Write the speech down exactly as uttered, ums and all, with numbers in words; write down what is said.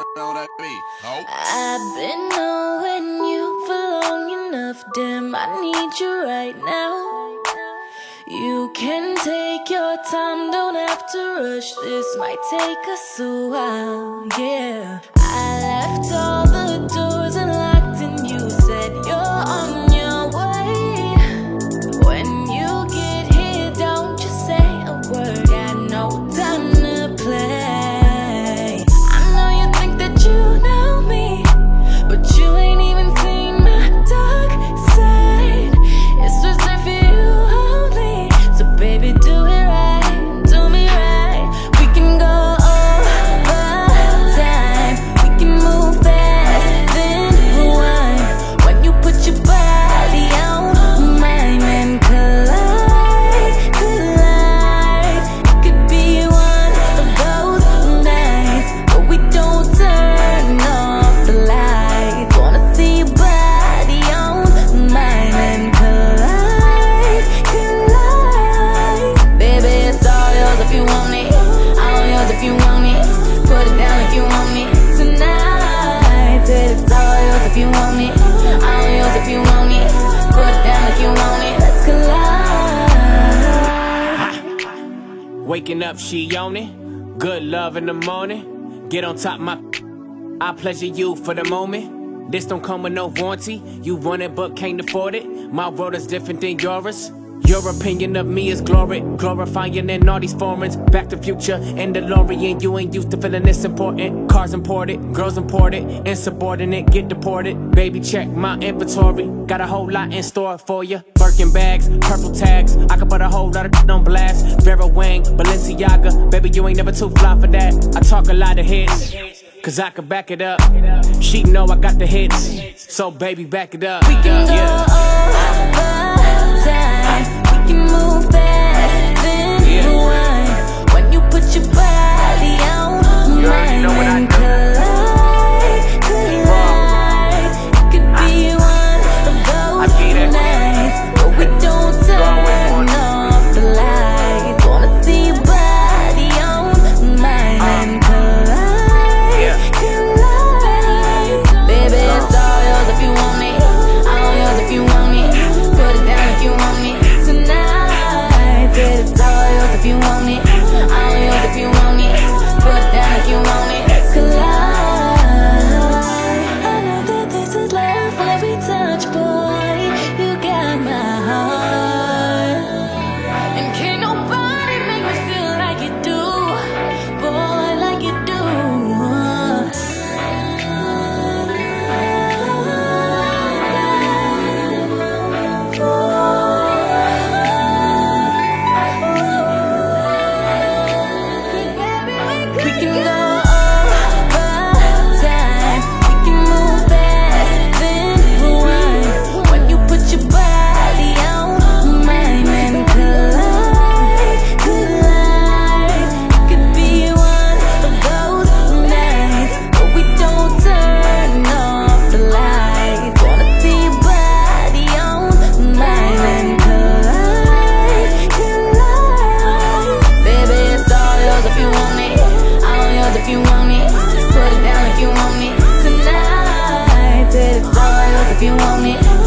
know that beat. Oh. I've been knowing you for long enough, damn, I need you right now. You can take your time, don't have to rush, this might take us a while, yeah. I left all the doors unlocked and you said you're on your way. When you get here, don't just say a word, got no time to play. I know you think that you know me, but you ain't even seen my dark side. It's reserved for you only, so baby do it right, do me right. We can go over time, we can move fast, then rewind. When you put your body on mine and collide, collide. It could be one of those nights where we don't turn off the lights. Wanna see your body on mine and collide, collide. Baby, it's all yours if you want it, all yours if you want it. Put it down if you want me tonight. Said it's all yours if you want it, all yours if you want it. Put it down if you want it. Let's collide. Waking up, she on it. Good love in the morning. Get on top my, I pleasure you for the moment. This don't come with no warranty. You want it but can't afford it. My world is different than yours. Your opinion of me is glory, glorifying in all these foreigns. Back to Future and DeLorean. You ain't used to feeling this important. Cars imported, girls imported, insubordinate, get deported. Baby, check my inventory. Got a whole lot in store for you. Birkin bags, purple tags. I could put a whole lot of on blast. Vera Wang, Balenciaga. Baby, you ain't never too fly for that. I talk a lot of hits, cause I could back it up. She know I got the hits, so baby, back it up. We can go yeah. over time, we can move fast, then rewind. When you put your body on mine and collide, collide. It could be one of those nights where we don't turn off the lights. Wanna see your body on mine and collide, collide. Baby, it's all yours if you want it, all yours if you want it. Put it down if you want it tonight. Said it's all yours if you want it, all yours if you want it. Put it down if you want it. Let's collide. I know that this is love when we touch, boy. You got my heart, and can't nobody make me feel like you do, boy, like you do. We can go over time, we can move fast, then rewind. When you put your body on mine and collide, collide. It could be one of those nights where we don't turn off the lights. Wanna see your body on mine and collide, collide. Baby, it's all yours if you want it, all yours if you want it. Put it down if you want it tonight. Said it's all yours if you want it,